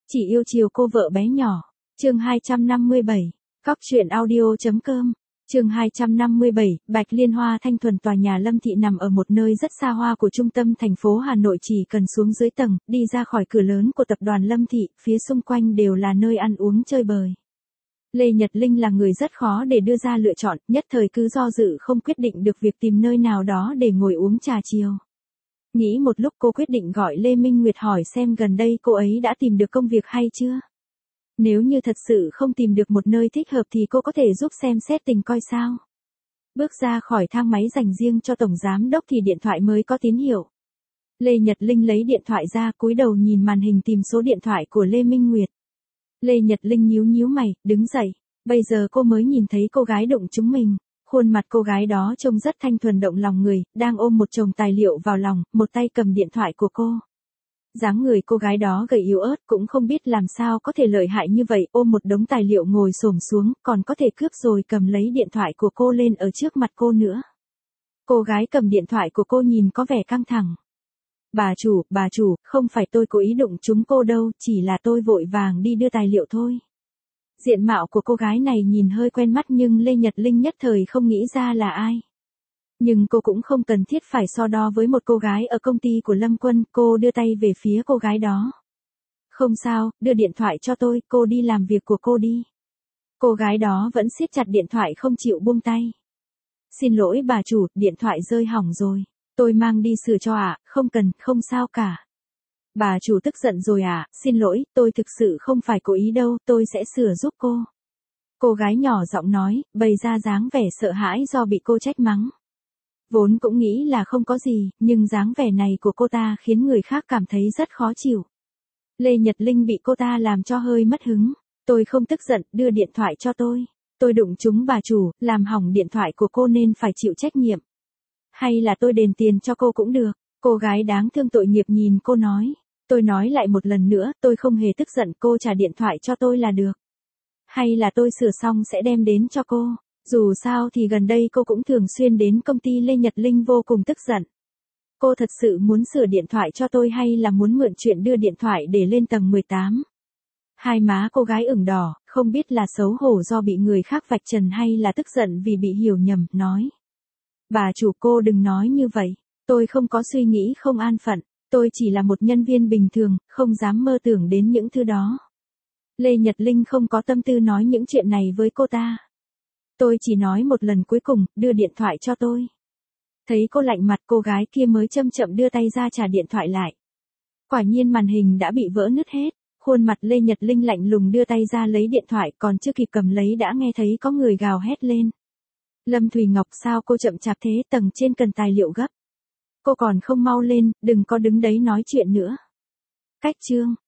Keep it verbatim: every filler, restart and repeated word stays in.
Chỉ yêu chiều cô vợ bé nhỏ. Chương hai trăm năm mươi bảy. Cóc truyện audio.com. Chương hai trăm năm mươi bảy, Bạch Liên Hoa Thanh Thuần. Tòa nhà Lâm Thị nằm ở một nơi rất xa hoa của trung tâm thành phố Hà Nội, chỉ cần xuống dưới tầng, đi ra khỏi cửa lớn của tập đoàn Lâm Thị, phía xung quanh đều là nơi ăn uống chơi bời. Lê Nhật Linh là người rất khó để đưa ra lựa chọn, nhất thời cứ do dự không quyết định được việc tìm nơi nào đó để ngồi uống trà chiều. Nghĩ một lúc cô quyết định gọi Lê Minh Nguyệt hỏi xem gần đây cô ấy đã tìm được công việc hay chưa. Nếu như thật sự không tìm được một nơi thích hợp thì cô có thể giúp xem xét tình coi sao. Bước ra khỏi thang máy dành riêng cho tổng giám đốc thì điện thoại mới có tín hiệu. Lê Nhật Linh lấy điện thoại ra, cúi đầu nhìn màn hình tìm số điện thoại của Lê Minh Nguyệt. Lê Nhật Linh nhíu nhíu mày, đứng dậy. Bây giờ cô mới nhìn thấy cô gái đụng trúng mình. Khuôn mặt cô gái đó trông rất thanh thuần động lòng người, đang ôm một chồng tài liệu vào lòng, một tay cầm điện thoại của cô. Dáng người cô gái đó gầy yếu ớt, cũng không biết làm sao có thể lợi hại như vậy, ôm một đống tài liệu ngồi xổm xuống, còn có thể cướp rồi cầm lấy điện thoại của cô lên ở trước mặt cô nữa. Cô gái cầm điện thoại của cô nhìn có vẻ căng thẳng. Bà chủ, bà chủ, không phải tôi cố ý đụng trúng cô đâu, chỉ là tôi vội vàng đi đưa tài liệu thôi. Diện mạo của cô gái này nhìn hơi quen mắt nhưng Lê Nhật Linh nhất thời không nghĩ ra là ai. Nhưng cô cũng không cần thiết phải so đo với một cô gái ở công ty của Lâm Quân, cô đưa tay về phía cô gái đó. Không sao, đưa điện thoại cho tôi, cô đi làm việc của cô đi. Cô gái đó vẫn siết chặt điện thoại không chịu buông tay. Xin lỗi bà chủ, điện thoại rơi hỏng rồi. Tôi mang đi sửa cho ạ, à, không cần, không sao cả. Bà chủ tức giận rồi à, xin lỗi, tôi thực sự không phải cố ý đâu, tôi sẽ sửa giúp cô. Cô gái nhỏ giọng nói, bày ra dáng vẻ sợ hãi do bị cô trách mắng. Vốn cũng nghĩ là không có gì, nhưng dáng vẻ này của cô ta khiến người khác cảm thấy rất khó chịu. Lê Nhật Linh bị cô ta làm cho hơi mất hứng. Tôi không tức giận, đưa điện thoại cho tôi. Tôi đụng trúng bà chủ, làm hỏng điện thoại của cô nên phải chịu trách nhiệm. Hay là tôi đền tiền cho cô cũng được. Cô gái đáng thương tội nghiệp nhìn cô nói. Tôi nói lại một lần nữa, tôi không hề tức giận, cô trả điện thoại cho tôi là được. Hay là tôi sửa xong sẽ đem đến cho cô. Dù sao thì gần đây cô cũng thường xuyên đến công ty. Lê Nhật Linh vô cùng tức giận. Cô thật sự muốn sửa điện thoại cho tôi hay là muốn mượn chuyện đưa điện thoại để lên tầng mười tám? Hai má cô gái ửng đỏ, không biết là xấu hổ do bị người khác vạch trần hay là tức giận vì bị hiểu nhầm, nói. Bà chủ, cô đừng nói như vậy. Tôi không có suy nghĩ không an phận. Tôi chỉ là một nhân viên bình thường, không dám mơ tưởng đến những thứ đó. Lê Nhật Linh không có tâm tư nói những chuyện này với cô ta. Tôi chỉ nói một lần cuối cùng, đưa điện thoại cho tôi. Thấy cô lạnh mặt, cô gái kia mới chậm chậm đưa tay ra trả điện thoại lại. Quả nhiên màn hình đã bị vỡ nứt hết. Khuôn mặt Lê Nhật Linh lạnh lùng đưa tay ra lấy điện thoại, còn chưa kịp cầm lấy đã nghe thấy có người gào hét lên. Lâm Thùy Ngọc, sao cô chậm chạp thế, tầng trên cần tài liệu gấp. Cô còn không mau lên, đừng có đứng đấy nói chuyện nữa. Cách chương.